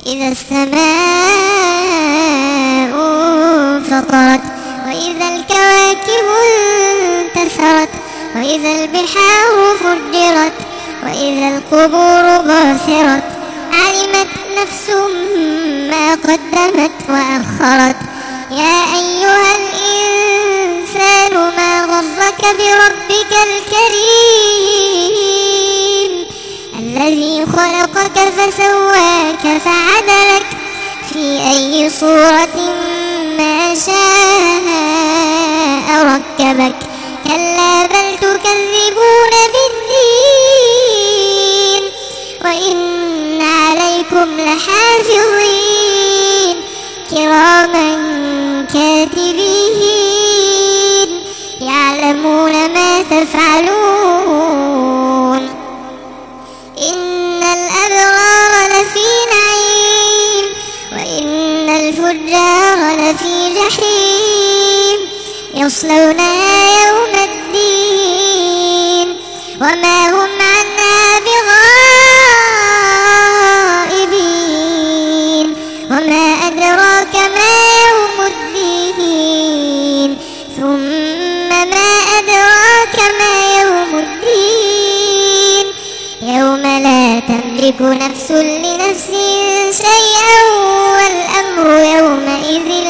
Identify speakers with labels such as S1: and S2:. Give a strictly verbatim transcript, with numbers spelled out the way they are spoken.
S1: إذا السماء انفطرت وإذا الكواكب انتثرت وإذا البحار فجرت وإذا القبور بعثرت علمت نفس ما قدمت وأخرت يا أيها الإنسان ما غرك بربك الكريم الذي خلقك فسواك فعدلك في أي صورة ما شاء ركبك كلا بل تكذبون بالدين وإن عليكم لحافظين كراما كاتبين يعلمون ما تفعلون إن الأبرار لفي نعيم وإن الفجار لفي جحيم يصلونها يوم الدين وما هم عنها بغائبين وما أدراك ما يوم الدين ثم ما أدراك ما يوم الدين يوم لا تملك نفس لنفس شيئا والأمر يومئذ